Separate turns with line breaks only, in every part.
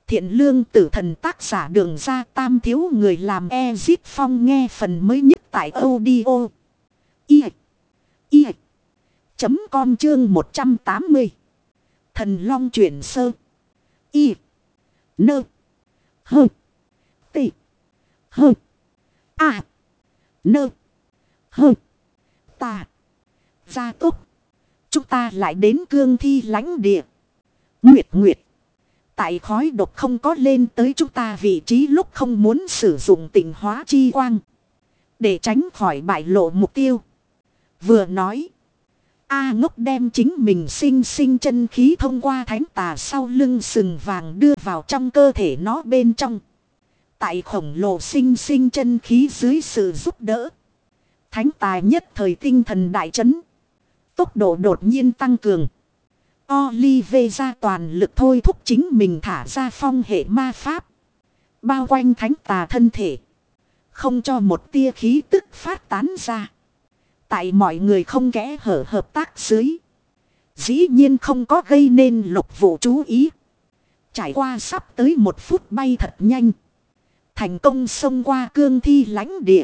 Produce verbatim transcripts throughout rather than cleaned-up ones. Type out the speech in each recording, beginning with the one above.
Thiện lương tử thần tác giả Đường Ra Tam thiếu người làm Ezip Phong nghe phần mới nhất tại audio. I. I. Chấm com chương một trăm tám mươi. Thần Long chuyển sơ. Y. Nơ. Hơ. Tị. Hơ. À. Nơ. Hơ. Ta. Gia túc. Chúng ta lại đến cương thi lãnh địa. Nguyệt Nguyệt. Tại khói độc không có lên tới chúng ta vị trí lúc không muốn sử dụng tịnh hóa chi quang. Để tránh khỏi bại lộ mục tiêu. Vừa nói. A Ngốc đem chính mình sinh sinh chân khí thông qua thánh tà sau lưng sừng vàng đưa vào trong cơ thể nó bên trong. Tại khổng lồ sinh sinh chân khí dưới sự giúp đỡ. Thánh tà nhất thời tinh thần đại chấn. Tốc độ đột nhiên tăng cường. Oliveira toàn lực thôi thúc chính mình thả ra phong hệ ma pháp. Bao quanh thánh tà thân thể. Không cho một tia khí tức phát tán ra. Tại mọi người không kẽ hở hợp tác dưới. Dĩ nhiên không có gây nên lục vụ chú ý. Trải qua sắp tới một phút bay thật nhanh. Thành công xông qua cương thi lãnh địa.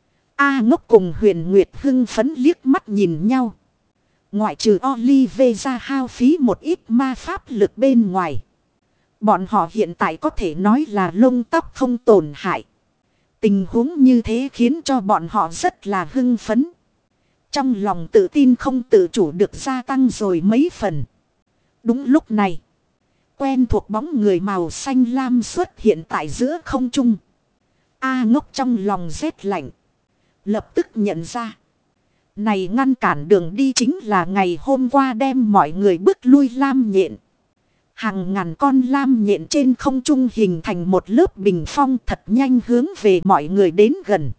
A Ngốc cùng Huyền Nguyệt hưng phấn liếc mắt nhìn nhau. Ngoại trừ Oliveira hao phí một ít ma pháp lực bên ngoài. Bọn họ hiện tại có thể nói là lông tóc không tổn hại. Tình huống như thế khiến cho bọn họ rất là hưng phấn. Trong lòng tự tin không tự chủ được gia tăng rồi mấy phần. Đúng lúc này. Quen thuộc bóng người màu xanh lam xuất hiện tại giữa không trung. A Ngốc trong lòng rét lạnh. Lập tức nhận ra. Này ngăn cản đường đi chính là ngày hôm qua đem mọi người bước lui lam nhện. Hàng ngàn con lam nhện trên không trung hình thành một lớp bình phong thật nhanh hướng về mọi người đến gần.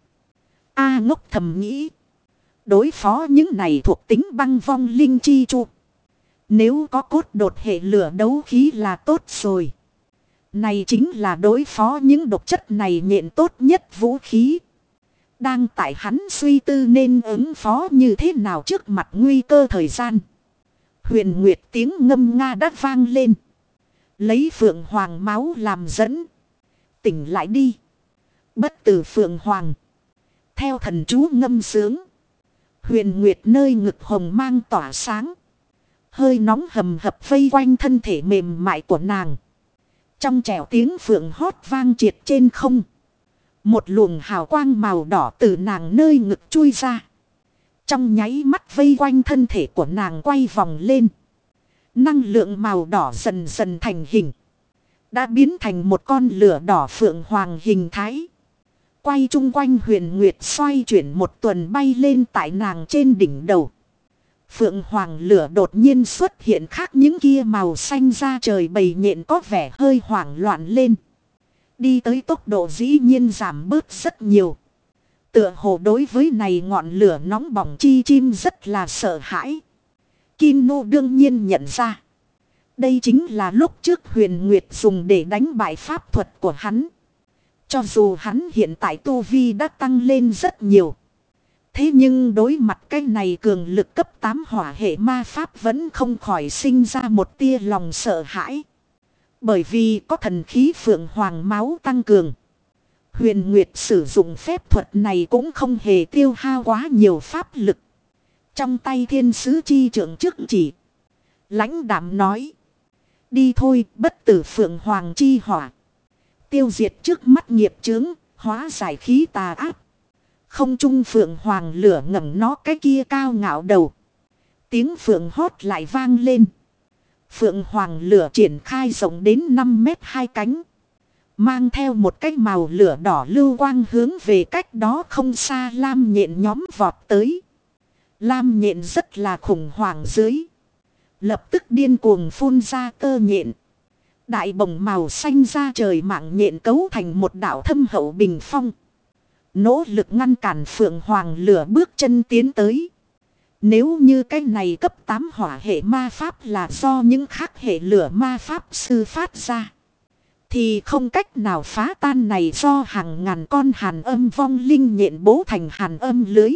A Ngốc thầm nghĩ. Đối phó những này thuộc tính băng vong linh chi chu. Nếu có cốt đột hệ lửa đấu khí là tốt rồi. Này chính là đối phó những độc chất này nhện tốt nhất vũ khí. Đang tại hắn suy tư nên ứng phó như thế nào trước mặt nguy cơ thời gian. Huyền Nguyệt tiếng ngâm nga đã vang lên. Lấy phượng hoàng máu làm dẫn. Tỉnh lại đi. Bất tử phượng hoàng. Theo thần chú ngâm sướng. Huyền Nguyệt nơi ngực hồng mang tỏa sáng. Hơi nóng hầm hập vây quanh thân thể mềm mại của nàng. Trong trẻo tiếng phượng hót vang triệt trên không. Một luồng hào quang màu đỏ từ nàng nơi ngực chui ra. Trong nháy mắt vây quanh thân thể của nàng quay vòng lên. Năng lượng màu đỏ dần dần thành hình. Đã biến thành một con lửa đỏ phượng hoàng hình thái. Quay chung quanh Huyền Nguyệt xoay chuyển một tuần bay lên tại nàng trên đỉnh đầu. Phượng hoàng lửa đột nhiên xuất hiện khác những kia màu xanh ra trời bầy nhện có vẻ hơi hoảng loạn lên. Đi tới tốc độ dĩ nhiên giảm bớt rất nhiều. Tựa hồ đối với này ngọn lửa nóng bỏng chi chim rất là sợ hãi. Kino đương nhiên nhận ra. Đây chính là lúc trước Huyền Nguyệt dùng để đánh bại pháp thuật của hắn. Cho dù hắn hiện tại tu vi đã tăng lên rất nhiều. Thế nhưng đối mặt cái này cường lực cấp tám hỏa hệ ma pháp vẫn không khỏi sinh ra một tia lòng sợ hãi. Bởi vì có thần khí phượng hoàng máu tăng cường. Huyền Nguyệt sử dụng phép thuật này cũng không hề tiêu hao quá nhiều pháp lực. Trong tay thiên sứ chi trưởng trước chỉ. Lãnh đạm nói. Đi thôi bất tử phượng hoàng chi hỏa. Tiêu diệt trước mắt nghiệp chướng, hóa giải khí tà ác. Không trung phượng hoàng lửa ngẩng nó cái kia cao ngạo đầu. Tiếng phượng hót lại vang lên. Phượng hoàng lửa triển khai rộng đến năm mét hai cánh. Mang theo một cái màu lửa đỏ lưu quang hướng về cách đó không xa lam nhện nhóm vọt tới. Lam nhện rất là khủng hoảng dưới. Lập tức điên cuồng phun ra tơ nhện. Đại bồng màu xanh ra trời mạng nhện cấu thành một đảo thâm hậu bình phong. Nỗ lực ngăn cản phượng hoàng lửa bước chân tiến tới. Nếu như cái này cấp tám hỏa hệ ma pháp là do những khác hệ lửa ma pháp sư phát ra. Thì không cách nào phá tan này do hàng ngàn con hàn âm vong linh nhện bố thành hàn âm lưới.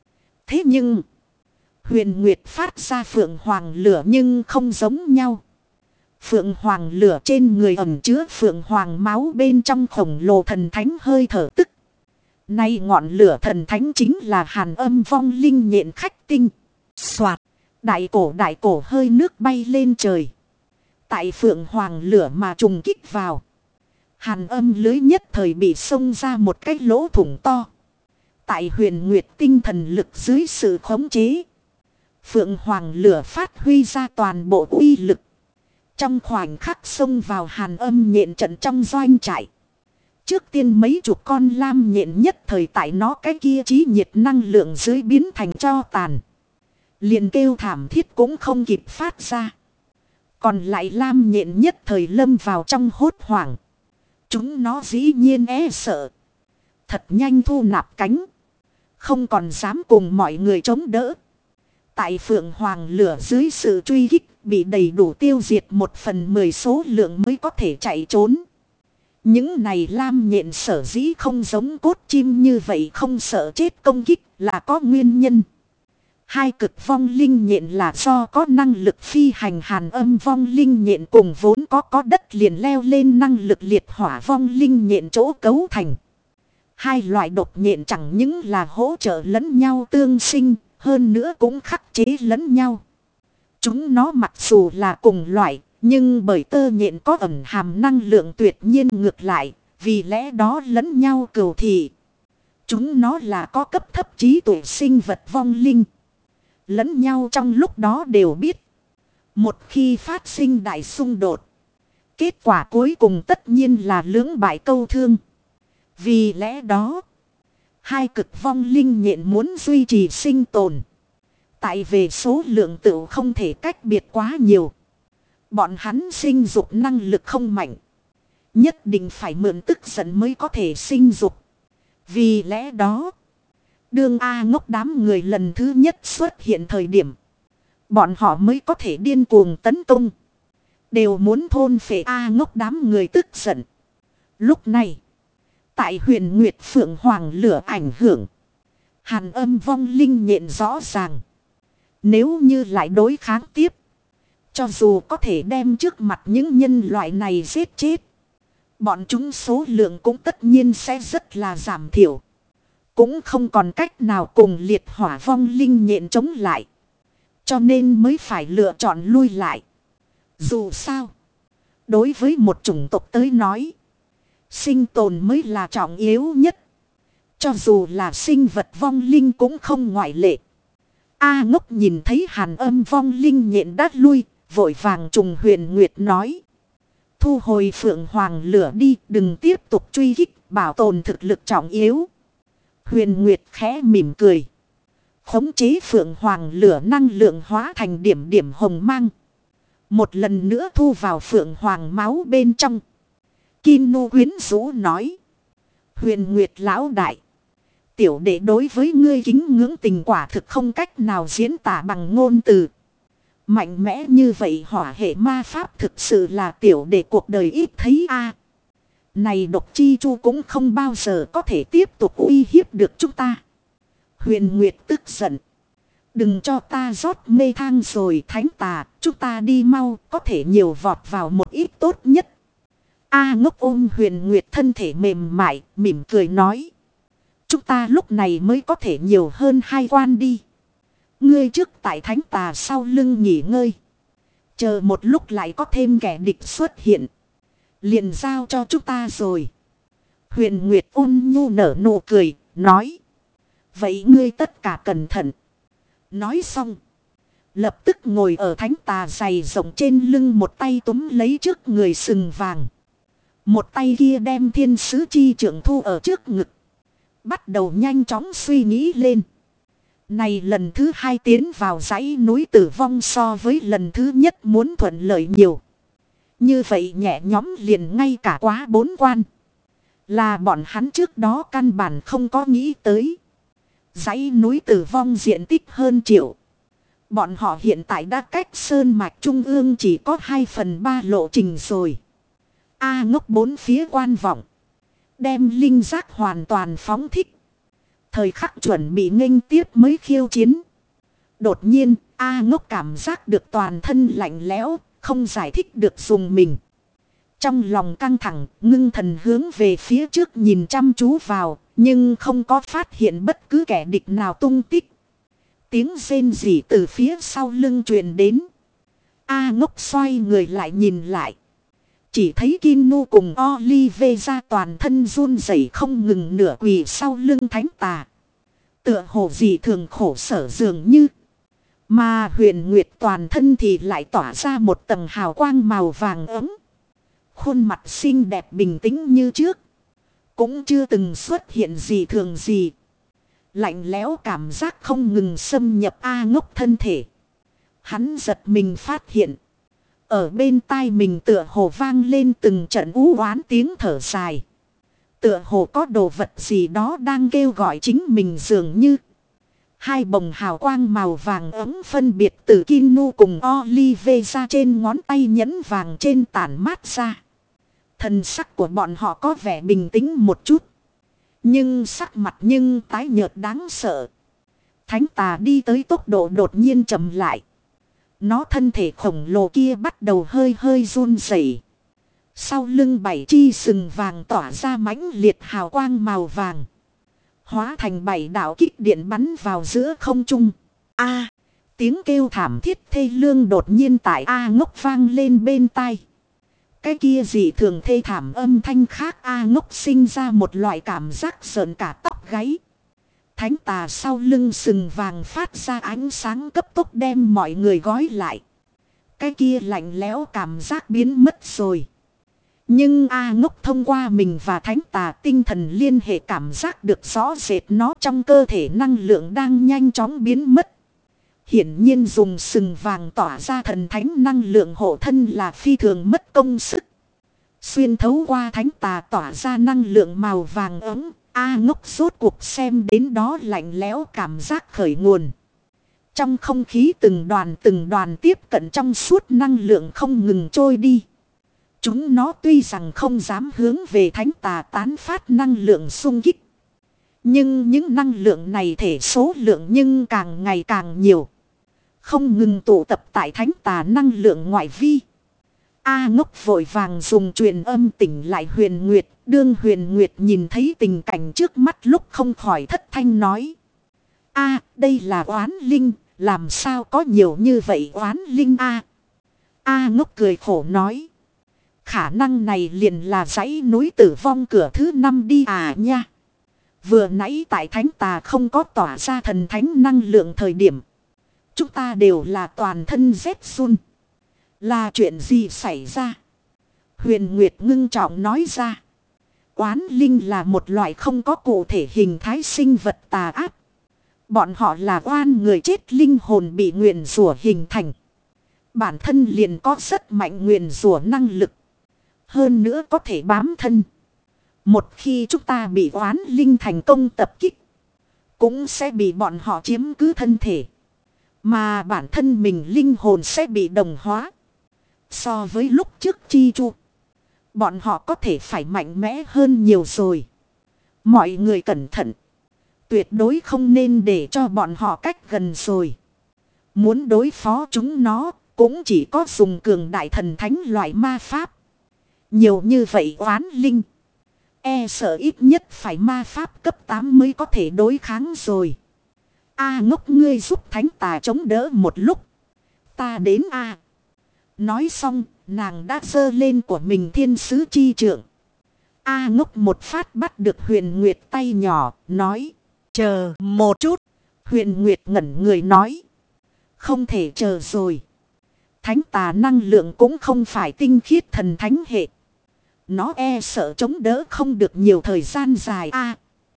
Thế nhưng, Huyền Nguyệt phát ra phượng hoàng lửa nhưng không giống nhau. Phượng hoàng lửa trên người ẩn chứa phượng hoàng máu bên trong khổng lồ thần thánh hơi thở tức. Nay ngọn lửa thần thánh chính là hàn âm vong linh nhện khách tinh. Soạt. Đại cổ đại cổ hơi nước bay lên trời. Tại phượng hoàng lửa mà trùng kích vào. Hàn âm lưới nhất thời bị xông ra một cái lỗ thủng to. Tại huyền nguyệt tinh thần lực dưới sự khống chế. Phượng hoàng lửa phát huy ra toàn bộ uy lực. Trong khoảnh khắc xông vào hàn âm nhện trận trong doanh trại. Trước tiên mấy chục con lam nhện nhất thời tại nó cái kia trí nhiệt năng lượng dưới biến thành tro tàn. Liền kêu thảm thiết cũng không kịp phát ra. Còn lại lam nhện nhất thời lâm vào trong hốt hoảng. Chúng nó dĩ nhiên e sợ. Thật nhanh thu nạp cánh. Không còn dám cùng mọi người chống đỡ. Tại phượng hoàng lửa dưới sự truy kích bị đầy đủ tiêu diệt một phần mười số lượng mới có thể chạy trốn. Những này lam nhện sở dĩ không giống cốt chim như vậy không sợ chết công kích là có nguyên nhân. Hai cực vong linh nhện là do có năng lực phi hành hàn âm vong linh nhện cùng vốn có có đất liền leo lên năng lực liệt hỏa vong linh nhện chỗ cấu thành. Hai loại độc nhện chẳng những là hỗ trợ lẫn nhau tương sinh, hơn nữa cũng khắc chế lẫn nhau. Chúng nó mặc dù là cùng loại, nhưng bởi tơ nhện có ẩn hàm năng lượng tuyệt nhiên ngược lại, vì lẽ đó lẫn nhau cừu thị. Chúng nó là có cấp thấp trí tuệ sinh vật vong linh. Lẫn nhau trong lúc đó đều biết. Một khi phát sinh đại xung đột. Kết quả cuối cùng tất nhiên là lưỡng bại câu thương. Vì lẽ đó. Hai cực vong linh nhện muốn duy trì sinh tồn. Tại về số lượng tự không thể cách biệt quá nhiều. Bọn hắn sinh dục năng lực không mạnh. Nhất định phải mượn tức giận mới có thể sinh dục. Vì lẽ đó. Đương A ngốc đám người lần thứ nhất xuất hiện thời điểm. Bọn họ mới có thể điên cuồng tấn công. Đều muốn thôn phệ A ngốc đám người tức giận. Lúc này. Tại huyền Nguyệt Phượng Hoàng lửa ảnh hưởng. Hàn âm vong linh nhện rõ ràng. Nếu như lại đối kháng tiếp. Cho dù có thể đem trước mặt những nhân loại này giết chết. Bọn chúng số lượng cũng tất nhiên sẽ rất là giảm thiểu. Cũng không còn cách nào cùng liệt hỏa vong linh nhện chống lại. Cho nên mới phải lựa chọn lui lại. Dù sao. Đối với một chủng tộc tới nói. Sinh tồn mới là trọng yếu nhất. Cho dù là sinh vật vong linh cũng không ngoại lệ. A ngốc nhìn thấy hàn âm vong linh nhện đát lui. Vội vàng trùng huyền nguyệt nói. Thu hồi phượng hoàng lửa đi. Đừng tiếp tục truy kích. Bảo tồn thực lực trọng yếu. Huyền nguyệt khẽ mỉm cười. Khống chế phượng hoàng lửa năng lượng hóa thành điểm điểm hồng mang. Một lần nữa thu vào phượng hoàng máu bên trong. Kim Nô quyến rũ nói. Huyền Nguyệt lão đại. Tiểu đệ đối với ngươi kính ngưỡng tình quả thực không cách nào diễn tả bằng ngôn từ. Mạnh mẽ như vậy hỏa hệ ma pháp thực sự là tiểu đệ cuộc đời ít thấy a. Này độc chi chu cũng không bao giờ có thể tiếp tục uy hiếp được chúng ta. Huyền Nguyệt tức giận. Đừng cho ta rót mê thang rồi thánh tà. Chúng ta đi mau có thể nhiều vọt vào một ít tốt nhất. A ngốc ôm Huyền Nguyệt thân thể mềm mại, mỉm cười nói. Chúng ta lúc này mới có thể nhiều hơn hai quan đi. Ngươi trước tại thánh tà sau lưng nghỉ ngơi. Chờ một lúc lại có thêm kẻ địch xuất hiện. Liền giao cho chúng ta rồi. Huyền Nguyệt ôn nhu nở nụ cười, nói. Vậy ngươi tất cả cẩn thận. Nói xong. Lập tức ngồi ở thánh tà dày rộng trên lưng một tay túm lấy trước người sừng vàng. Một tay kia đem thiên sứ chi trưởng thu ở trước ngực. Bắt đầu nhanh chóng suy nghĩ lên. Này lần thứ hai tiến vào dãy núi tử vong so với lần thứ nhất muốn thuận lợi nhiều. Như vậy nhẹ nhóm liền ngay cả quá bốn quan. Là bọn hắn trước đó căn bản không có nghĩ tới. Dãy núi tử vong diện tích hơn triệu. Bọn họ hiện tại đã cách sơn mạch trung ương chỉ có hai phần ba lộ trình rồi. A ngốc bốn phía quan vọng. Đem linh giác hoàn toàn phóng thích. Thời khắc chuẩn bị nghênh tiếp mới khiêu chiến. Đột nhiên A ngốc cảm giác được toàn thân lạnh lẽo. không giải thích được dùng mình. Trong lòng căng thẳng, ngưng thần hướng về phía trước nhìn chăm chú vào, nhưng không có phát hiện bất cứ kẻ địch nào tung tích. Tiếng rên rỉ từ phía sau lưng truyền đến. A Ngốc xoay người lại nhìn lại. Chỉ thấy Kinu cùng Olive ra toàn thân run rẩy không ngừng nửa quỳ sau lưng thánh tà. Tựa hồ gì thường khổ sở dường như. Mà Huyền Nguyệt toàn thân thì lại tỏa ra một tầng hào quang màu vàng ấm. Khuôn mặt xinh đẹp bình tĩnh như trước. Cũng chưa từng xuất hiện gì thường gì. Lạnh lẽo cảm giác không ngừng xâm nhập A Ngốc thân thể. Hắn giật mình phát hiện. Ở bên tai mình tựa hồ vang lên từng trận u oán tiếng thở dài. Tựa hồ có đồ vật gì đó đang kêu gọi chính mình dường như. Hai bồng hào quang màu vàng ấm phân biệt từ Kinu cùng Olive ra trên ngón tay nhẫn vàng trên tản mát ra. Thần sắc của bọn họ có vẻ bình tĩnh một chút. Nhưng sắc mặt nhưng tái nhợt đáng sợ. Thánh tà đi tới tốc độ đột nhiên chậm lại. Nó thân thể khổng lồ kia bắt đầu hơi hơi run rẩy. Sau lưng bảy chi sừng vàng tỏa ra mãnh liệt hào quang màu vàng. Hóa thành bảy đạo kích điện bắn vào giữa không trung. A, tiếng kêu thảm thiết thê lương đột nhiên tại A Ngốc vang lên bên tai. Cái kia dị thường thê thảm âm thanh khác A Ngốc sinh ra một loại cảm giác sợn cả tóc gáy. Thánh tà sau lưng sừng vàng phát ra ánh sáng cấp tốc đem mọi người gói lại. Cái kia lạnh lẽo cảm giác biến mất rồi. Nhưng A Ngốc thông qua mình và thánh tà tinh thần liên hệ cảm giác được rõ rệt nó trong cơ thể năng lượng đang nhanh chóng biến mất. Hiển nhiên dùng sừng vàng tỏa ra thần thánh năng lượng hộ thân là phi thường mất công sức. Xuyên thấu qua thánh tà tỏa ra năng lượng màu vàng ấm. A Ngốc rốt cuộc xem đến đó lạnh lẽo cảm giác khởi nguồn. Trong không khí từng đoàn từng đoàn tiếp cận trong suốt năng lượng không ngừng trôi đi. Chúng nó tuy rằng không dám hướng về thánh tà tán phát năng lượng xung kích. Nhưng những năng lượng này thể số lượng nhưng càng ngày càng nhiều. Không ngừng tụ tập tại thánh tà năng lượng ngoại vi. A Ngốc vội vàng dùng truyền âm tỉnh lại Huyền Nguyệt. Đương Huyền Nguyệt nhìn thấy tình cảnh trước mắt lúc không khỏi thất thanh nói. A, đây là oán linh, làm sao có nhiều như vậy oán linh A. A Ngốc cười khổ nói. Khả năng này liền là dãy núi tử vong cửa thứ năm đi à nha. Vừa nãy tại thánh tà không có tỏa ra thần thánh năng lượng thời điểm. Chúng ta đều là toàn thân rét run. Là chuyện gì xảy ra? Huyền Nguyệt ngưng trọng nói ra. Oán linh là một loại không có cụ thể hình thái sinh vật tà ác. Bọn họ là oan người chết linh hồn bị nguyền rủa hình thành. Bản thân liền có rất mạnh nguyền rủa năng lực. Hơn nữa có thể bám thân. Một khi chúng ta bị oán linh thành công tập kích. Cũng sẽ bị bọn họ chiếm cứ thân thể. Mà bản thân mình linh hồn sẽ bị đồng hóa. So với lúc trước chi chu. Bọn họ có thể phải mạnh mẽ hơn nhiều rồi. Mọi người cẩn thận. Tuyệt đối không nên để cho bọn họ cách gần rồi. Muốn đối phó chúng nó cũng chỉ có dùng cường đại thần thánh loại ma pháp. Nhiều như vậy oán linh. E sợ ít nhất phải ma pháp cấp tám mới có thể đối kháng rồi. A Ngốc ngươi giúp thánh tà chống đỡ một lúc. Ta đến A. Nói xong nàng đã giơ lên của mình thiên sứ chi trượng. A Ngốc một phát bắt được Huyền Nguyệt tay nhỏ nói. Chờ một chút. Huyền Nguyệt ngẩn người nói. Không thể chờ rồi. Thánh tà năng lượng cũng không phải tinh khiết thần thánh hệ. Nó e sợ chống đỡ không được nhiều thời gian dài a.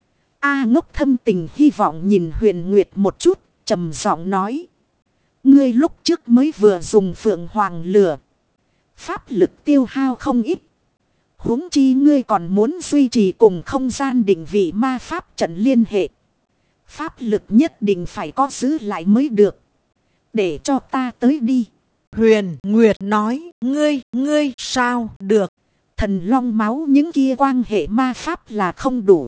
A Ngốc thâm tình hy vọng nhìn Huyền Nguyệt một chút, trầm giọng nói. Ngươi lúc trước mới vừa dùng phượng hoàng lửa. Pháp lực tiêu hao không ít. Huống chi ngươi còn muốn duy trì cùng không gian định vị ma pháp trận liên hệ. Pháp lực nhất định phải có giữ lại mới được. Để cho ta tới đi.
Huyền Nguyệt nói, ngươi, ngươi sao được.
Thần long máu những kia quan hệ ma pháp là không đủ.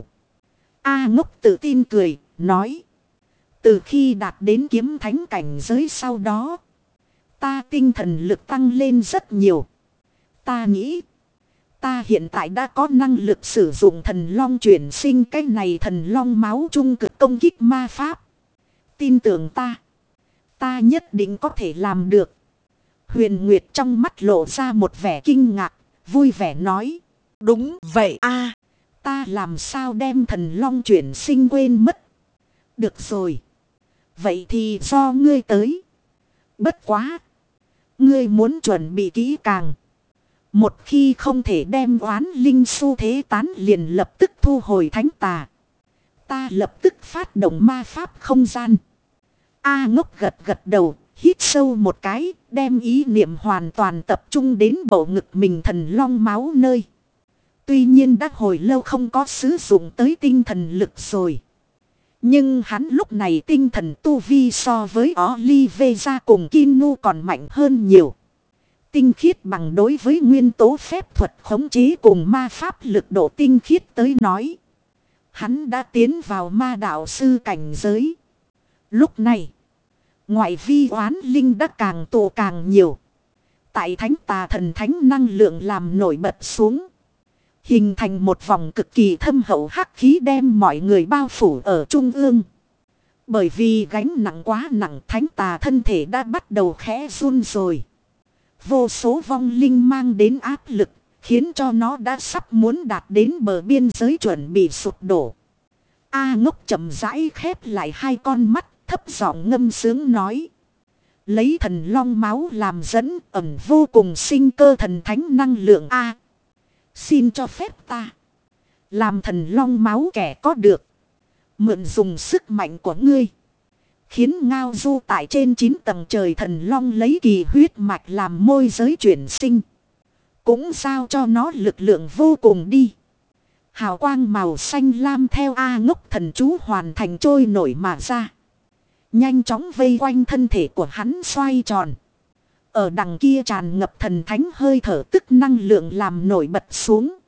A Ngốc tự tin cười, nói. Từ khi đạt đến kiếm thánh cảnh giới sau đó. Ta tinh thần lực tăng lên rất nhiều. Ta nghĩ. Ta hiện tại đã có năng lực sử dụng thần long chuyển sinh cái này thần long máu trung cực công kích ma pháp. Tin tưởng ta. Ta nhất định có thể làm được. Huyền Nguyệt trong mắt lộ ra một vẻ kinh ngạc. Vui vẻ nói.
Đúng vậy a.
Ta làm sao đem thần long chuyển sinh quên mất. Được rồi. Vậy thì do ngươi tới. Bất quá. Ngươi muốn chuẩn bị kỹ càng. Một khi không thể đem oán linh xu thế tán liền lập tức thu hồi thánh tà. Ta lập tức phát động ma pháp không gian. A Ngốc gật gật đầu, hít sâu một cái, đem ý niệm hoàn toàn tập trung đến bộ ngực mình thần long máu nơi. Tuy nhiên đã hồi lâu không có sử dụng tới tinh thần lực rồi. Nhưng hắn lúc này tinh thần tu vi so với Oliveira cùng Kinu còn mạnh hơn nhiều. Tinh khiết bằng đối với nguyên tố phép thuật khống chế cùng ma pháp lực độ tinh khiết tới nói. Hắn đã tiến vào ma đạo sư cảnh giới. Lúc này, ngoại vi oán linh đã càng tụ càng nhiều. Tại thánh tà thần thánh năng lượng làm nổi bật xuống. Hình thành một vòng cực kỳ thâm hậu hắc khí đem mọi người bao phủ ở trung ương. Bởi vì gánh nặng quá nặng thánh tà thân thể đã bắt đầu khẽ run rồi. Vô số vong linh mang đến áp lực, khiến cho nó đã sắp muốn đạt đến bờ biên giới chuẩn bị sụp đổ. A Ngốc chậm rãi khép lại hai con mắt, thấp giọng ngâm sướng nói. Lấy thần long máu làm dẫn, ẩn vô cùng sinh cơ thần thánh năng lượng A. Xin cho phép ta làm thần long máu kẻ có được. Mượn dùng sức mạnh của ngươi. Khiến ngao du tại trên chín tầng trời thần long lấy kỳ huyết mạch làm môi giới chuyển sinh. Cũng giao cho nó lực lượng vô cùng đi. Hào quang màu xanh lam theo A Ngốc thần chú hoàn thành trôi nổi mà ra. Nhanh chóng vây quanh thân thể của hắn xoay tròn. Ở đằng kia tràn ngập thần thánh hơi thở tức năng lượng làm nổi bật xuống.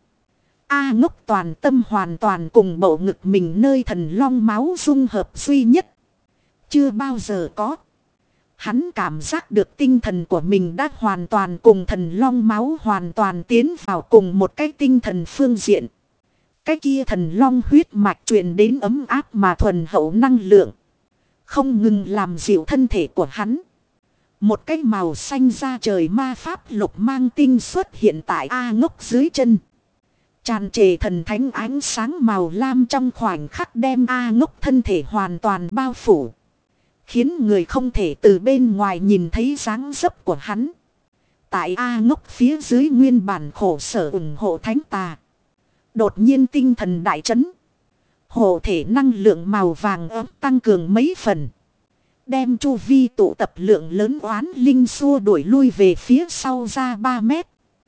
A Ngốc toàn tâm hoàn toàn cùng bộ ngực mình nơi thần long máu dung hợp duy nhất. Chưa bao giờ có. Hắn cảm giác được tinh thần của mình đã hoàn toàn cùng thần long máu hoàn toàn tiến vào cùng một cái tinh thần phương diện. Cái kia thần long huyết mạch truyền đến ấm áp mà thuần hậu năng lượng. Không ngừng làm dịu thân thể của hắn. Một cái màu xanh da trời ma pháp lục mang tinh xuất hiện tại A Ngốc dưới chân. Tràn trề thần thánh ánh sáng màu lam trong khoảnh khắc đem A Ngốc thân thể hoàn toàn bao phủ. Khiến người không thể từ bên ngoài nhìn thấy dáng dấp của hắn. Tại A Ngốc phía dưới nguyên bản khổ sở ủng hộ thánh tà. Đột nhiên tinh thần đại chấn. Hộ thể năng lượng màu vàng ấm tăng cường mấy phần. Đem chu vi tụ tập lượng lớn oán linh xua đuổi lui về phía sau ra ba mét.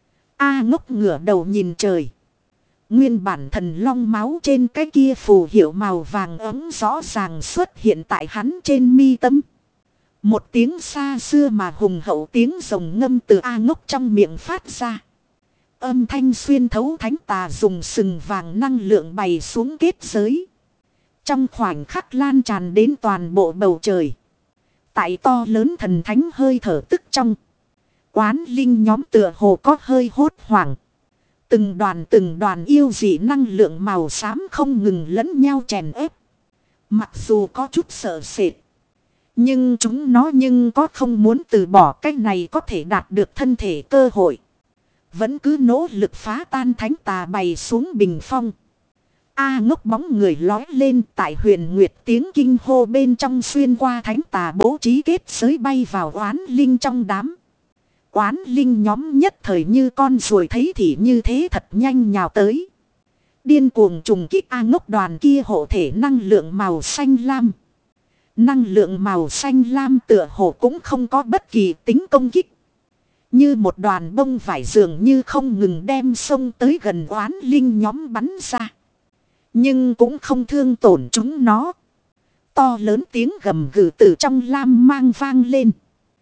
A Ngốc ngửa đầu nhìn trời. Nguyên bản thần long máu trên cái kia phù hiệu màu vàng ấm rõ ràng xuất hiện tại hắn trên mi tâm. Một tiếng xa xưa mà hùng hậu tiếng rồng ngâm từ A Ngốc trong miệng phát ra. Âm thanh xuyên thấu thánh tà dùng sừng vàng năng lượng bày xuống kết giới. Trong khoảnh khắc lan tràn đến toàn bộ bầu trời. Tại to lớn thần thánh hơi thở tức trong. Quán linh nhóm tựa hồ có hơi hốt hoảng. Từng đoàn từng đoàn yêu dị năng lượng màu xám không ngừng lẫn nhau chèn ép. Mặc dù có chút sợ sệt. Nhưng chúng nó nhưng có không muốn từ bỏ cách này có thể đạt được thân thể cơ hội. Vẫn cứ nỗ lực phá tan thánh tà bày xuống bình phong. A Ngốc bóng người lói lên tại huyền nguyệt tiếng kinh hô bên trong xuyên qua thánh tà bố trí kết giới bay vào oán linh trong đám. Oán linh nhóm nhất thời như con ruồi thấy thì như thế thật nhanh nhào tới. Điên cuồng trùng kích A Ngốc đoàn kia hộ thể năng lượng màu xanh lam. Năng lượng màu xanh lam tựa hồ cũng không có bất kỳ tính công kích. Như một đoàn bông vải dường như không ngừng đem sông tới gần oán linh nhóm bắn ra. Nhưng cũng không thương tổn chúng nó. To lớn tiếng gầm gừ từ trong lam mang vang lên.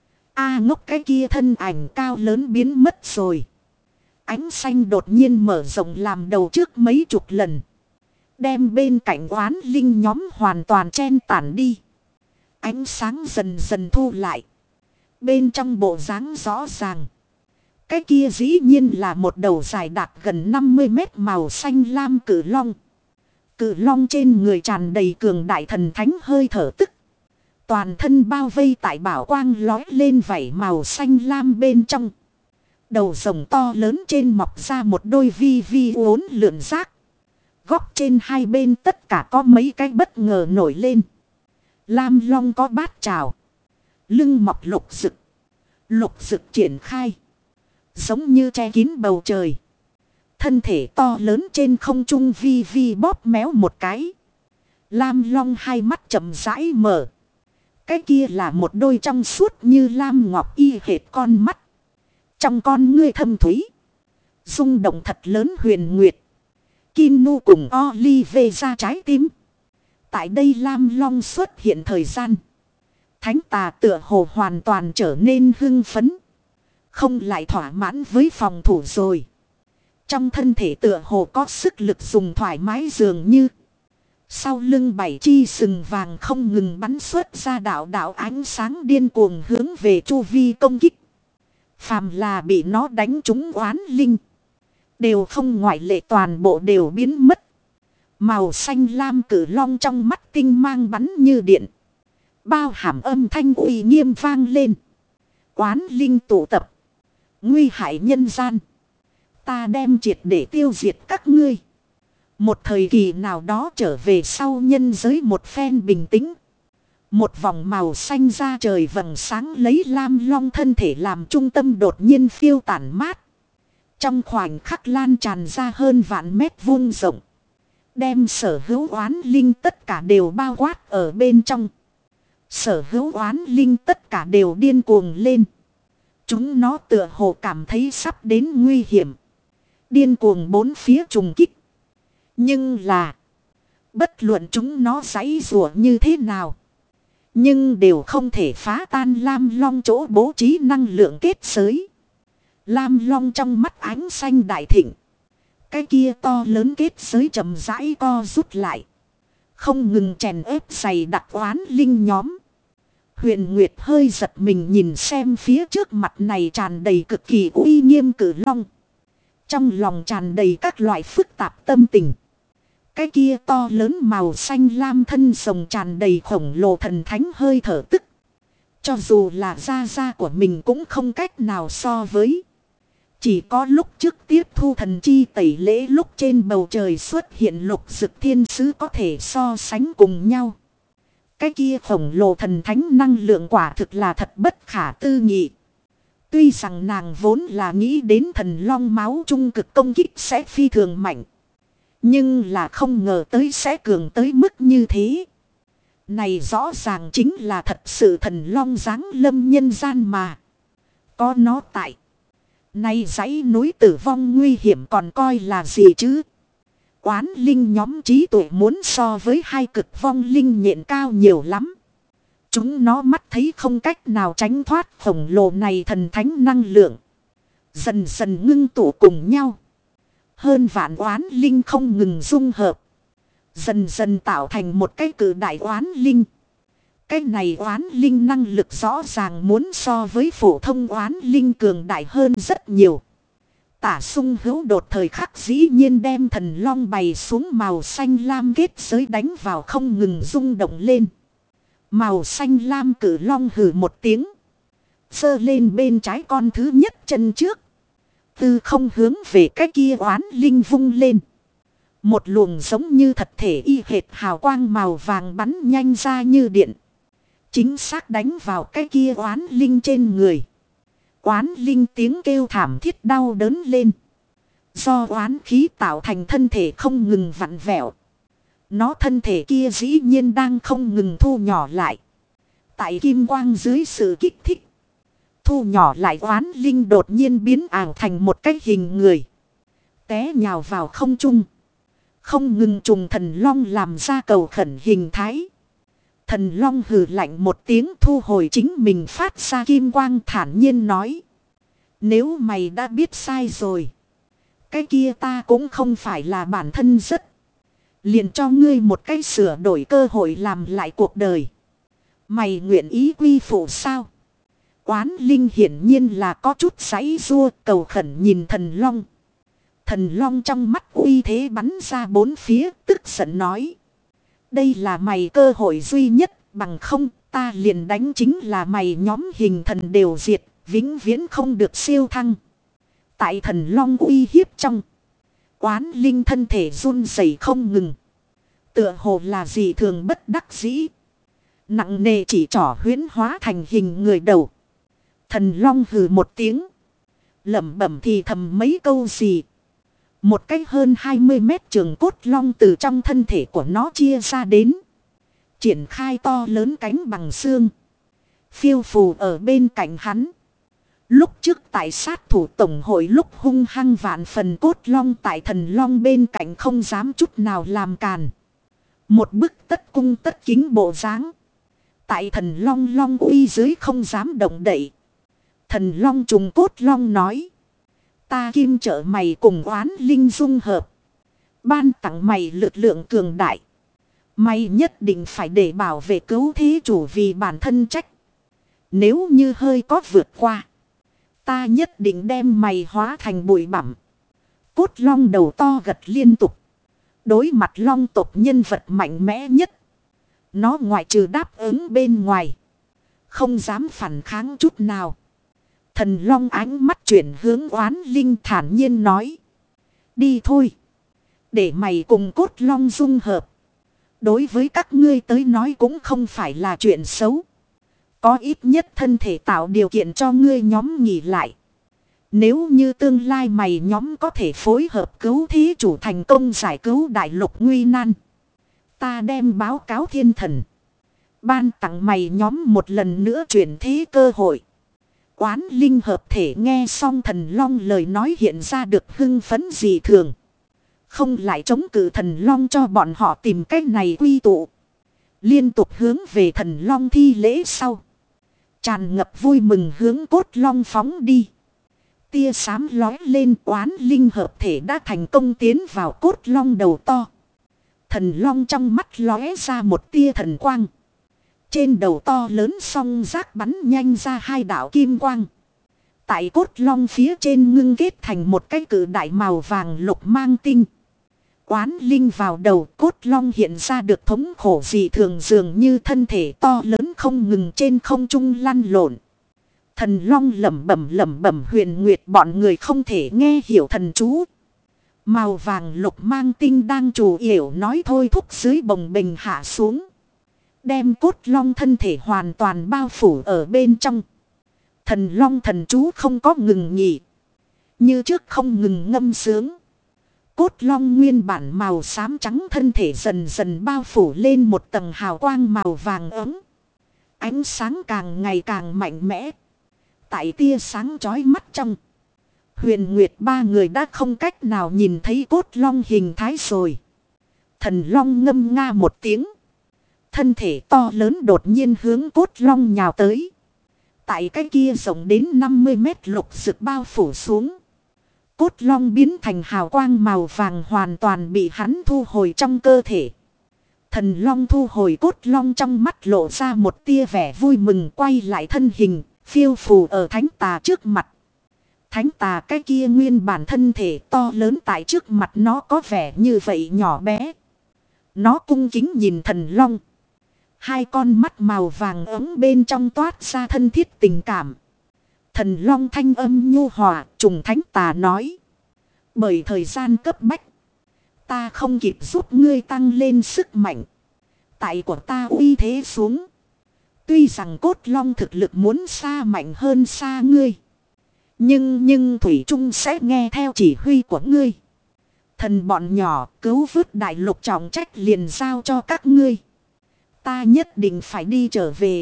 A Ngốc cái kia thân ảnh cao lớn biến mất rồi. Ánh xanh đột nhiên mở rộng làm đầu trước mấy chục lần. Đem bên cạnh oán linh nhóm hoàn toàn chen tản đi. Ánh sáng dần dần thu lại. Bên trong bộ dáng rõ ràng. Cái kia dĩ nhiên là một đầu dài đạt gần năm mươi mét màu xanh lam cử long. Cử long trên người tràn đầy cường đại thần thánh hơi thở tức. Toàn thân bao vây tại bảo quang lói lên vảy màu xanh lam bên trong. Đầu rồng to lớn trên mọc ra một đôi vi vi uốn lượn rác. Góc trên hai bên tất cả có mấy cái bất ngờ nổi lên. Lam long có bát trào. Lưng mọc lục rực. Lục rực triển khai. Giống như che kín bầu trời. Thân thể to lớn trên không trung vi vi bóp méo một cái. Lam long hai mắt chậm rãi mở. Cái kia là một đôi trong suốt như lam ngọc y hệt con mắt. Trong con ngươi thâm thúy. Rung động thật lớn huyền nguyệt. Kinu cùng Olive ra trái tim. Tại đây lam long xuất hiện thời gian. Thánh tà tựa hồ hoàn toàn trở nên hưng phấn. Không lại thỏa mãn với phòng thủ rồi. Trong thân thể tựa hồ có sức lực dùng thoải mái dường như. Sau lưng bảy chi sừng vàng không ngừng bắn xuất ra đạo đạo ánh sáng điên cuồng hướng về chu vi công kích. Phàm là bị nó đánh trúng oán linh. Đều không ngoại lệ toàn bộ đều biến mất. Màu xanh lam cử long trong mắt tinh mang bắn như điện. Bao hàm âm thanh uy nghiêm vang lên. Oán linh tụ tập. Nguy hại nhân gian. Ta đem triệt để tiêu diệt các ngươi. Một thời kỳ nào đó trở về sau nhân giới một phen bình tĩnh. Một vòng màu xanh ra trời vầng sáng lấy lam long thân thể làm trung tâm đột nhiên phiêu tản mát. Trong khoảnh khắc lan tràn ra hơn vạn mét vuông rộng. Đem sở hữu oán linh tất cả đều bao quát ở bên trong. Sở hữu oán linh tất cả đều điên cuồng lên. Chúng nó tựa hồ cảm thấy sắp đến nguy hiểm. Điên cuồng bốn phía trùng kích. Nhưng là. Bất luận chúng nó giãy giụa như thế nào. Nhưng đều không thể phá tan lam long chỗ bố trí năng lượng kết giới. Lam long trong mắt ánh xanh đại thịnh. Cái kia to lớn kết giới chậm rãi co rút lại. Không ngừng chèn ép dày đặc oán linh nhóm. Huyền Nguyệt hơi giật mình nhìn xem phía trước mặt này tràn đầy cực kỳ uy nghiêm cử long. Trong lòng tràn đầy các loại phức tạp tâm tình. Cái kia to lớn màu xanh lam thân rồng tràn đầy khổng lồ thần thánh hơi thở tức. Cho dù là da da của mình cũng không cách nào so với. Chỉ có lúc trước tiếp thu thần chi tẩy lễ lúc trên bầu trời xuất hiện lục dực thiên sứ có thể so sánh cùng nhau. Cái kia khổng lồ thần thánh năng lượng quả thực là thật bất khả tư nghị. Tuy rằng nàng vốn là nghĩ đến thần long máu trung cực công kích sẽ phi thường mạnh. Nhưng là không ngờ tới sẽ cường tới mức như thế. Này rõ ràng chính là thật sự thần long giáng lâm nhân gian mà. Có nó tại. Này dãy núi tử vong nguy hiểm còn coi là gì chứ? Oán linh nhóm trí tuệ muốn so với hai cực vong linh nhện cao nhiều lắm. Chúng nó mắt thấy không cách nào tránh thoát khổng lồ này thần thánh năng lượng. Dần dần ngưng tụ cùng nhau. Hơn vạn oán linh không ngừng dung hợp. Dần dần tạo thành một cái cử đại oán linh. Cái này oán linh năng lực rõ ràng muốn so với phổ thông oán linh cường đại hơn rất nhiều. Tả sung hữu đột thời khắc dĩ nhiên đem thần long bày xuống màu xanh lam kết giới đánh vào không ngừng rung động lên. Màu xanh lam cử long hừ một tiếng. Sơ lên bên trái con thứ nhất chân trước. Từ không hướng về cái kia oán linh vung lên. Một luồng giống như thật thể y hệt hào quang màu vàng bắn nhanh ra như điện. Chính xác đánh vào cái kia oán linh trên người. Oán linh tiếng kêu thảm thiết đau đớn lên. Do oán khí tạo thành thân thể không ngừng vặn vẹo. Nó thân thể kia dĩ nhiên đang không ngừng thu nhỏ lại. Tại kim quang dưới sự kích thích. Thu nhỏ lại oán linh đột nhiên biến ảo thành một cái hình người. Té nhào vào không trung. Không ngừng trùng thần long làm ra cầu khẩn hình thái. Thần long hừ lạnh một tiếng thu hồi chính mình phát ra kim quang thản nhiên nói. Nếu mày đã biết sai rồi. Cái kia ta cũng không phải là bản thân rất. Liền cho ngươi một cái sửa đổi cơ hội làm lại cuộc đời. Mày nguyện ý quy phụ sao? Oán linh hiển nhiên là có chút giãy giụa cầu khẩn nhìn thần long. Thần long trong mắt uy thế bắn ra bốn phía, tức giận nói. Đây là mày cơ hội duy nhất, bằng không ta liền đánh chính là mày nhóm hình thần đều diệt, vĩnh viễn không được siêu thăng. Tại thần long uy hiếp trong, oán linh thân thể run rẩy không ngừng. Tựa hồ là gì thường bất đắc dĩ. Nặng nề chỉ trỏ huyễn hóa thành hình người đầu. Thần long hừ một tiếng. Lẩm bẩm thì thầm mấy câu gì. Một cách hơn hai mươi mét trường cốt long từ trong thân thể của nó chia ra đến. Triển khai to lớn cánh bằng xương. Phiêu phù ở bên cạnh hắn. Lúc trước tại sát thủ tổng hội lúc hung hăng vạn phần cốt long tại thần long bên cạnh không dám chút nào làm càn. Một bức tất cung tất kính bộ dáng. Tại thần long long uy dưới không dám động đậy. Thần long trùng cốt long nói. Ta kim trợ mày cùng oán linh dung hợp. Ban tặng mày lực lượng cường đại. Mày nhất định phải để bảo vệ cứu thế chủ vì bản thân trách. Nếu như hơi có vượt qua. Ta nhất định đem mày hóa thành bụi bặm. Cốt long đầu to gật liên tục. Đối mặt long tộc nhân vật mạnh mẽ nhất. Nó ngoại trừ đáp ứng bên ngoài. Không dám phản kháng chút nào. Thần long ánh mắt chuyển hướng oán linh thản nhiên nói. Đi thôi. Để mày cùng cốt long dung hợp. Đối với các ngươi tới nói cũng không phải là chuyện xấu. Có ít nhất thân thể tạo điều kiện cho ngươi nhóm nghỉ lại. Nếu như tương lai mày nhóm có thể phối hợp cứu thí chủ thành công giải cứu đại lục nguy nan. Ta đem báo cáo thiên thần. Ban tặng mày nhóm một lần nữa chuyển thế cơ hội. Oán linh hợp thể nghe xong thần long lời nói hiện ra được hưng phấn dị thường. Không lại chống cự thần long cho bọn họ tìm cách này quy tụ. Liên tục hướng về thần long thi lễ sau. Tràn ngập vui mừng hướng cốt long phóng đi. Tia xám lói lên oán linh hợp thể đã thành công tiến vào cốt long đầu to. Thần long trong mắt lóe ra một tia thần quang. Trên đầu to lớn song rác bắn nhanh ra hai đạo kim quang. Tại cốt long phía trên ngưng kết thành một cái cự đại màu vàng lục mang tinh. Oán linh vào đầu cốt long hiện ra được thống khổ dị thường dường như thân thể to lớn không ngừng trên không trung lăn lộn. Thần long lẩm bẩm lẩm bẩm huyền nguyệt bọn người không thể nghe hiểu thần chú. Màu vàng lục mang tinh đang chủ yểu nói thôi thúc dưới bồng bềnh hạ xuống. Đem cốt long thân thể hoàn toàn bao phủ ở bên trong. Thần long thần chú không có ngừng nghỉ. Như trước không ngừng ngâm sướng. Cốt long nguyên bản màu xám trắng thân thể dần dần bao phủ lên một tầng hào quang màu vàng ấm. Ánh sáng càng ngày càng mạnh mẽ. Tại tia sáng chói mắt trong. Huyền Nguyệt ba người đã không cách nào nhìn thấy cốt long hình thái rồi. Thần long ngâm nga một tiếng. Thân thể to lớn đột nhiên hướng cốt long nhào tới. Tại cái kia rộng đến năm mươi mét lục rực bao phủ xuống. Cốt long biến thành hào quang màu vàng hoàn toàn bị hắn thu hồi trong cơ thể. Thần long thu hồi cốt long trong mắt lộ ra một tia vẻ vui mừng quay lại thân hình, phiêu phù ở thánh tà trước mặt. Thánh tà cái kia nguyên bản thân thể to lớn tại trước mặt nó có vẻ như vậy nhỏ bé. Nó cung kính nhìn thần long. Hai con mắt màu vàng ấm bên trong toát ra thân thiết tình cảm. Thần long thanh âm nhu hòa, trùng thánh tà nói. Bởi thời gian cấp bách, ta không kịp giúp ngươi tăng lên sức mạnh. Tại của ta uy thế xuống. Tuy rằng cốt long thực lực muốn xa mạnh hơn xa ngươi. Nhưng nhưng Thủy Trung sẽ nghe theo chỉ huy của ngươi. Thần bọn nhỏ cứu vớt đại lục trọng trách liền giao cho các ngươi. Ta nhất định phải đi trở về.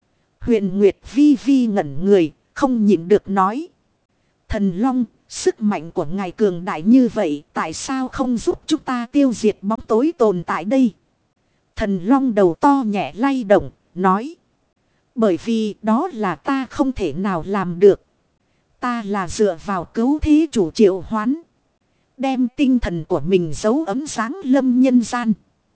Huyền Nguyệt vi vi ngẩn người, không nhịn được nói. Thần Long, sức mạnh của ngài cường đại như vậy, tại sao không giúp chúng ta tiêu diệt bóng tối tồn tại đây? Thần Long đầu to nhẹ lay động, nói. Bởi vì đó là ta không thể nào làm được. Ta là dựa vào cứu thế chủ triệu hoán. Đem tinh thần của mình giấu ấm sáng lâm nhân gian.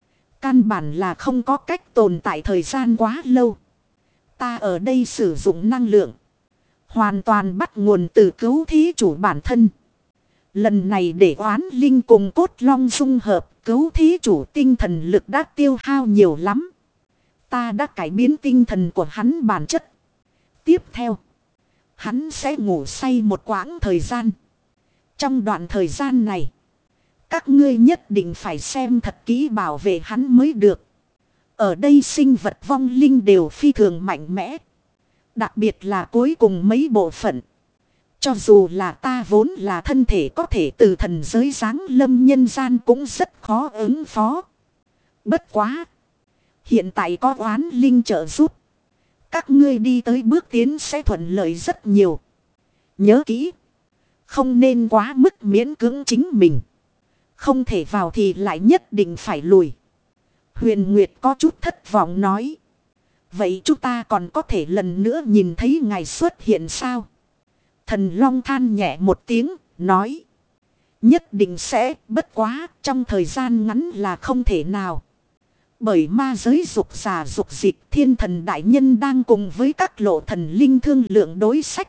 Căn bản là không có cách tồn tại thời gian quá lâu. Ta ở đây sử dụng năng lượng. hoàn toàn bắt nguồn từ cứu thí chủ bản thân. Lần này để oán linh cùng cốt long dung hợp, cứu thí chủ tinh thần lực đã tiêu hao nhiều lắm. Ta đã cải biến tinh thần của hắn bản chất. Tiếp theo, hắn sẽ ngủ say một quãng thời gian. Trong đoạn thời gian này, các ngươi nhất định phải xem thật kỹ bảo vệ hắn mới được. Ở đây sinh vật vong linh đều phi thường mạnh mẽ. Đặc biệt là cuối cùng mấy bộ phận. Cho dù là ta vốn là thân thể có thể từ thần giới giáng lâm nhân gian cũng rất khó ứng phó. Bất quá. Hiện tại có oán linh trợ giúp. Các ngươi đi tới bước tiến sẽ thuận lợi rất nhiều. Nhớ kỹ. Không nên quá mức miễn cưỡng chính mình. Không thể vào thì lại nhất định phải lùi. Huyền Nguyệt có chút thất vọng nói. Vậy chúng ta còn có thể lần nữa nhìn thấy ngài xuất hiện sao? Thần Long than nhẹ một tiếng, nói. Nhất định sẽ, bất quá, trong thời gian ngắn là không thể nào. Bởi ma giới dục giả dục dịch, thiên thần đại nhân đang cùng với các lộ thần linh thương lượng đối sách.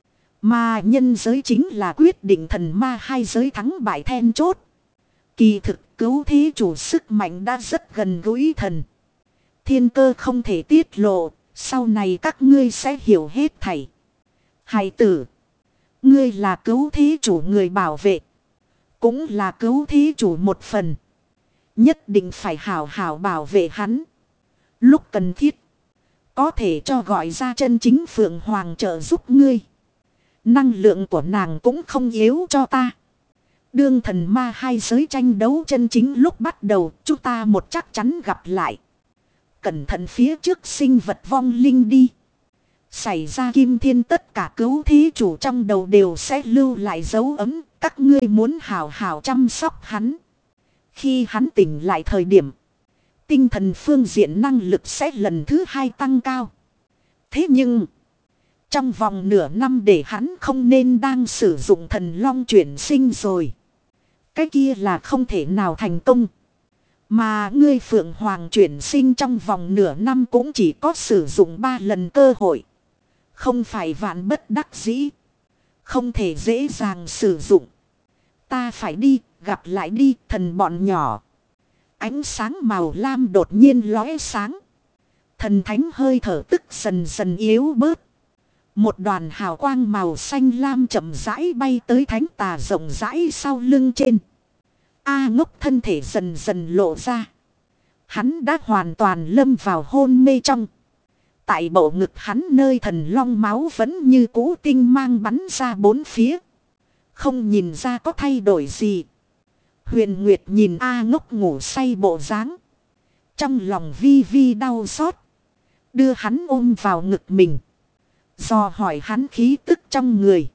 Mà nhân giới chính là quyết định thần ma hai giới thắng bại then chốt. Kỳ thực cứu thí chủ sức mạnh đã rất gần gũi thần. Thiên cơ không thể tiết lộ, sau này các ngươi sẽ hiểu hết thảy. Hài tử, ngươi là cứu thí chủ người bảo vệ, cũng là cứu thí chủ một phần. Nhất định phải hảo hảo bảo vệ hắn. Lúc cần thiết, có thể cho gọi ra chân chính Phượng Hoàng trợ giúp ngươi. Năng lượng của nàng cũng không yếu cho ta. Đương thần ma hai giới tranh đấu chân chính lúc bắt đầu, chúng ta một chắc chắn gặp lại. Cẩn thận phía trước sinh vật vong linh đi. Xảy ra kim thiên tất cả cứu thí chủ trong đầu đều sẽ lưu lại dấu ấm. Các ngươi muốn hào hào chăm sóc hắn. Khi hắn tỉnh lại thời điểm, tinh thần phương diện năng lực sẽ lần thứ hai tăng cao. Thế nhưng, trong vòng nửa năm để hắn không nên đang sử dụng thần long chuyển sinh rồi. Cái kia là không thể nào thành công. Mà ngươi Phượng Hoàng chuyển sinh trong vòng nửa năm cũng chỉ có sử dụng ba lần cơ hội. Không phải vạn bất đắc dĩ. Không thể dễ dàng sử dụng. Ta phải đi, gặp lại đi thần bọn nhỏ. Ánh sáng màu lam đột nhiên lóe sáng. Thần thánh hơi thở tức dần dần yếu bớt. Một đoàn hào quang màu xanh lam chậm rãi bay tới thánh tà rộng rãi sau lưng trên. A Ngốc thân thể dần dần lộ ra. Hắn đã hoàn toàn lâm vào hôn mê trong. Tại bộ ngực hắn nơi thần long máu vẫn như cũ tinh mang bắn ra bốn phía. Không nhìn ra có thay đổi gì. Huyền Nguyệt nhìn A Ngốc ngủ say bộ dáng. Trong lòng vi vi đau xót. Đưa hắn ôm vào ngực mình. Dò hỏi hắn khí tức trong người.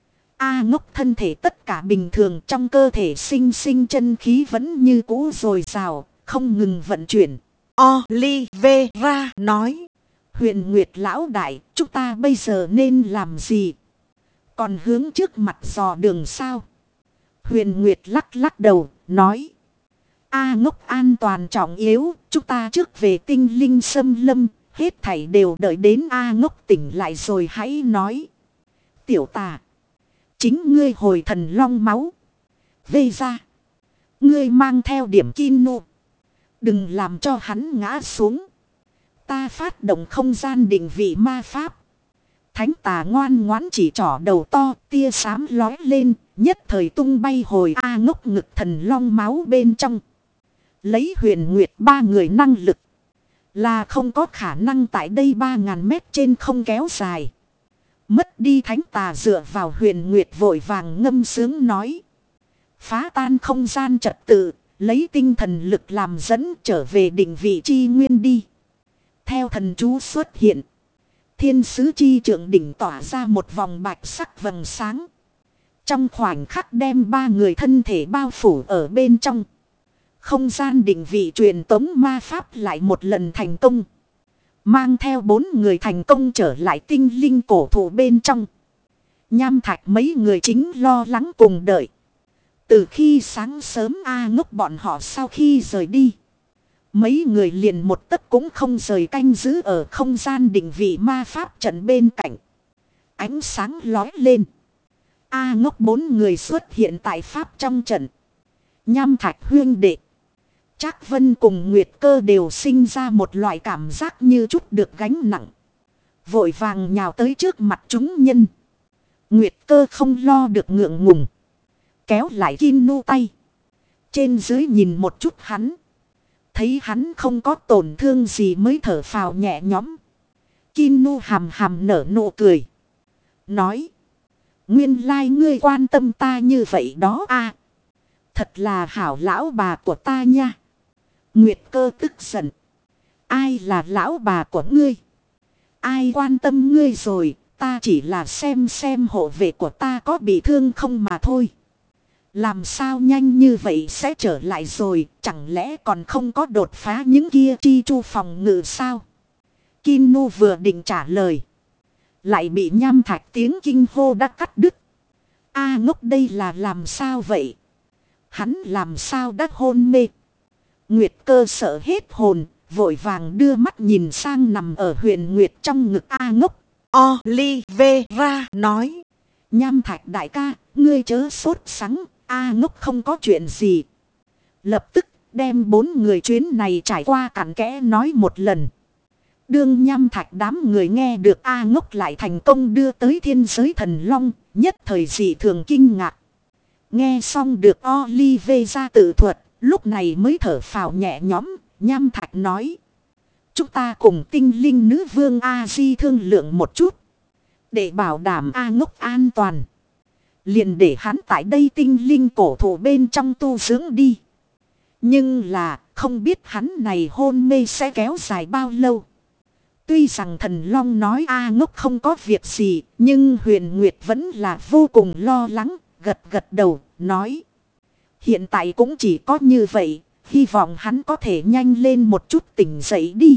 A Ngốc thân thể tất cả bình thường, trong cơ thể sinh sinh chân khí vẫn như cũ dồi dào, không ngừng vận chuyển.
Olivera nói.
Huyền Nguyệt lão đại, chúng ta bây giờ nên làm gì? Còn hướng trước mặt dò đường sao? Huyền Nguyệt lắc lắc đầu, nói. A Ngốc an toàn trọng yếu, chúng ta trước về tinh linh xâm lâm, hết thảy đều đợi đến A Ngốc tỉnh lại rồi hãy nói. Tiểu tà, chính ngươi hồi thần long máu. Vây ra, ngươi mang theo điểm kinu. Đừng làm cho hắn ngã xuống. Ta phát động không gian định vị ma pháp. Thánh tà ngoan ngoãn chỉ trỏ đầu to, tia xám lói lên, nhất thời tung bay hồi A Ngốc ngực thần long máu bên trong. Lấy Huyền Nguyệt ba người năng lực, là không có khả năng tại đây ba ngàn mét trên không kéo dài. Mất đi thánh tà dựa vào Huyền Nguyệt vội vàng ngâm sướng nói. Phá tan không gian trật tự, lấy tinh thần lực làm dẫn trở về định vị chi nguyên đi. Theo thần chú xuất hiện, thiên sứ chi trượng đỉnh tỏa ra một vòng bạch sắc vầng sáng. Trong khoảnh khắc đem ba người thân thể bao phủ ở bên trong. Không gian định vị truyền tống ma pháp lại một lần thành công. Mang theo bốn người thành công trở lại tinh linh cổ thụ bên trong. Nham Thạch mấy người chính lo lắng cùng đợi. Từ khi sáng sớm A Ngốc bọn họ sau khi rời đi, mấy người liền một tấc cũng không rời canh giữ ở không gian định vị ma pháp trận bên cạnh. ánh sáng lói lên. A Ngốc bốn người xuất hiện tại pháp trong trận. Nham Thạch huyên đệ, Trác Vân cùng Nguyệt Cơ đều sinh ra một loại cảm giác như chút được gánh nặng. Vội vàng nhào tới trước mặt chúng nhân. Nguyệt Cơ không lo được ngượng ngùng, kéo lại Kinu tay. Trên dưới nhìn một chút hắn. Thấy hắn không có tổn thương gì mới thở phào nhẹ nhõm. Kinu hàm hàm nở nụ cười, nói: nguyên lai ngươi quan tâm ta như vậy đó à. Thật là hảo lão bà của ta nha. Nguyệt Cơ tức giận: ai là lão bà của ngươi? Ai quan tâm ngươi rồi, ta chỉ là xem xem hộ vệ của ta có bị thương không mà thôi. Làm sao nhanh như vậy sẽ trở lại rồi, chẳng lẽ còn không có đột phá những kia chi chu phòng ngự sao? Kinu vừa định trả lời, lại bị Nham Thạch tiếng kinh hô đã cắt đứt. A Ngốc đây là làm sao vậy? Hắn làm sao đã hôn mê? Nguyệt Cơ sợ hết hồn, vội vàng đưa mắt nhìn sang nằm ở Huyền Nguyệt trong ngực A Ngốc.
Olivera nói:
Nham Thạch đại ca, ngươi chớ sốt sắng, A Ngốc không có chuyện gì. Lập tức đem bốn người chuyến này trải qua cặn kẽ nói một lần. Đương Nham Thạch đám người nghe được A Ngốc lại thành công đưa tới thiên giới thần long, nhất thời dị thường kinh ngạc. Nghe xong được Olivera tự thuật, lúc này mới thở phào nhẹ nhõm. Nham Thạch nói: chúng ta cùng tinh linh nữ vương A-di thương lượng một chút. Để bảo đảm A Ngốc an toàn, liền để hắn tại đây tinh linh cổ thụ bên trong tu dưỡng đi. Nhưng là không biết hắn này hôn mê sẽ kéo dài bao lâu. Tuy rằng thần long nói A Ngốc không có việc gì, nhưng Huyền Nguyệt vẫn là vô cùng lo lắng, gật gật đầu, nói: hiện tại cũng chỉ có như vậy, hy vọng hắn có thể nhanh lên một chút tỉnh dậy đi.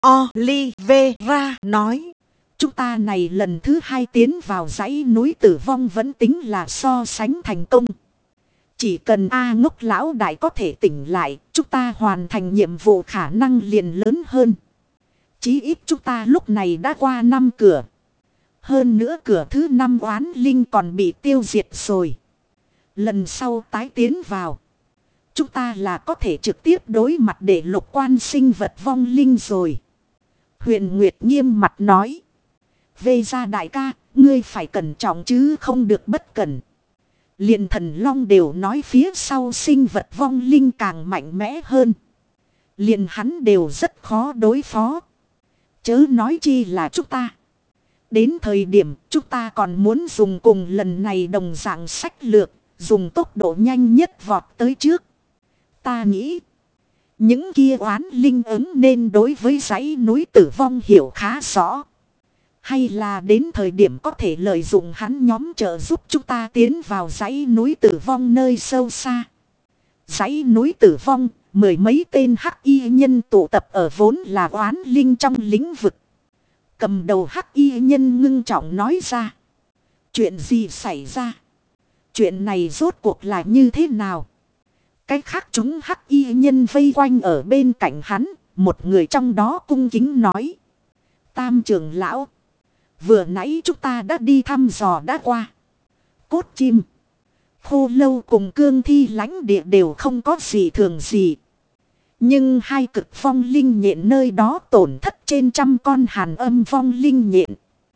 Olivera nói:
chúng ta này lần thứ hai tiến vào dãy núi tử vong vẫn tính là so sánh thành công. Chỉ cần A Ngốc lão đại có thể tỉnh lại, chúng ta hoàn thành nhiệm vụ khả năng liền lớn hơn. Chí ít chúng ta lúc này đã qua năm cửa. Hơn nữa cửa thứ năm oán linh còn bị tiêu diệt rồi. Lần sau tái tiến vào, chúng ta là có thể trực tiếp đối mặt để lục quan sinh vật vong linh rồi. Huyền Nguyệt nghiêm mặt nói: về ra đại ca, ngươi phải cẩn trọng chứ không được bất cẩn. Liền thần long đều nói phía sau sinh vật vong linh càng mạnh mẽ hơn. Liền hắn đều rất khó đối phó, chớ nói chi là chúng ta. Đến thời điểm chúng ta còn muốn dùng cùng lần này đồng dạng sách lược, dùng tốc độ nhanh nhất vọt tới trước. Ta nghĩ những kia oán linh ứng nên đối với dãy núi tử vong hiểu khá rõ. Hay là đến thời điểm có thể lợi dụng hắn nhóm trợ giúp chúng ta tiến vào dãy núi tử vong nơi sâu xa. Dãy núi tử vong, mười mấy tên hắc y nhân tụ tập ở vốn là oán linh trong lĩnh vực. Cầm đầu hắc y nhân ngưng trọng nói ra: chuyện gì xảy ra? Chuyện này rốt cuộc là như thế nào? Cái khác chúng hắc y nhân vây quanh ở bên cạnh hắn, một người trong đó cung kính nói: Tam trưởng lão, vừa nãy chúng ta đã đi thăm dò đã qua. Cốt chim, khô lâu cùng cương thi lãnh địa đều không có gì thường gì. Nhưng hai cực phong linh nhện nơi đó tổn thất trên trăm con hàn âm phong linh nhện.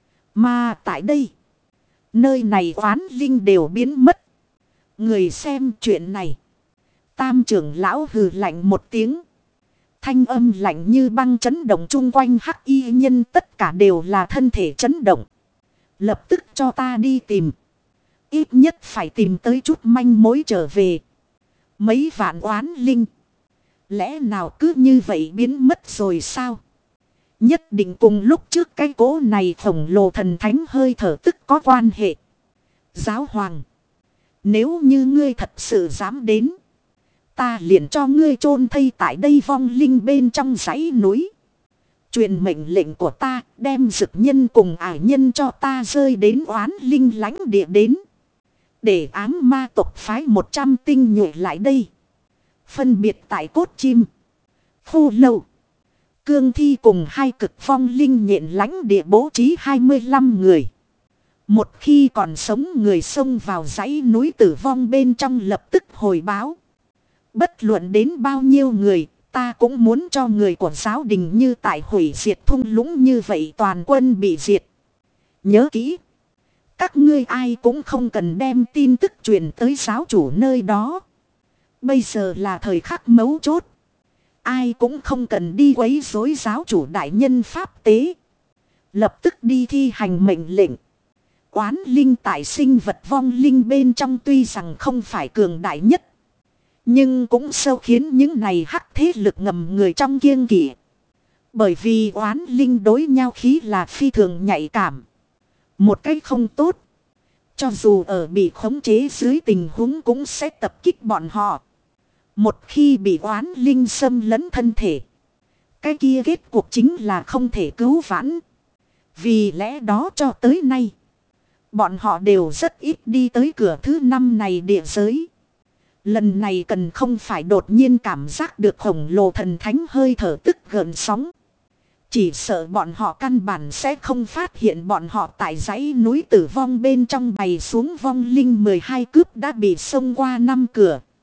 Mà tại đây, nơi này oán linh đều biến mất. Người xem chuyện này. Tam trưởng lão hừ lạnh một tiếng. Thanh âm lạnh như băng chấn động chung quanh hắc y nhân, tất cả đều là thân thể chấn động. Lập tức cho ta đi tìm. Ít nhất phải tìm tới chút manh mối trở về. Mấy vạn oán linh, lẽ nào cứ như vậy biến mất rồi sao? Nhất định cùng lúc trước cái cỗ này khổng lồ thần thánh hơi thở tức có quan hệ. Giáo hoàng, nếu như ngươi thật sự dám đến, ta liền cho ngươi chôn thây tại đây vong linh bên trong dãy núi. Truyền mệnh lệnh của ta, đem dực nhân cùng ải nhân cho ta rơi đến oán linh lãnh địa đến. Để ám ma tộc phái một trăm tinh nhuệ lại đây. Phân biệt tại cốt chim, khô lâu, cương thi cùng hai cực phong linh nhện lãnh địa bố trí hai mươi lăm người. Một khi còn sống người xông vào dãy núi tử vong bên trong lập tức hồi báo. Bất luận đến bao nhiêu người, ta cũng muốn cho người của giáo đình như tại hủy diệt thung lũng như vậy toàn quân bị diệt. Nhớ kỹ. Các ngươi ai cũng không cần đem tin tức truyền tới giáo chủ nơi đó. Bây giờ là thời khắc mấu chốt. Ai cũng không cần đi quấy rối giáo chủ đại nhân pháp tế. Lập tức đi thi hành mệnh lệnh. Oán linh tại sinh vật vong linh bên trong tuy rằng không phải cường đại nhất. Nhưng cũng sâu khiến những này hắc thế lực ngầm người trong kiêng kỵ. Bởi vì oán linh đối nhau khí là phi thường nhạy cảm. Một cách không tốt. Cho dù ở bị khống chế dưới tình huống cũng sẽ tập kích bọn họ. Một khi bị oán linh xâm lấn thân thể. Cái kia kết cuộc chính là không thể cứu vãn. Vì lẽ đó cho tới nay. Bọn họ đều rất ít đi tới cửa thứ năm này địa giới. Lần này cần không phải đột nhiên cảm giác được khổng lồ thần thánh hơi thở tức gợn sóng. Chỉ sợ bọn họ căn bản sẽ không phát hiện bọn họ tại dãy núi tử vong bên trong bày xuống vong linh mười hai cướp đã bị xông qua năm cửa.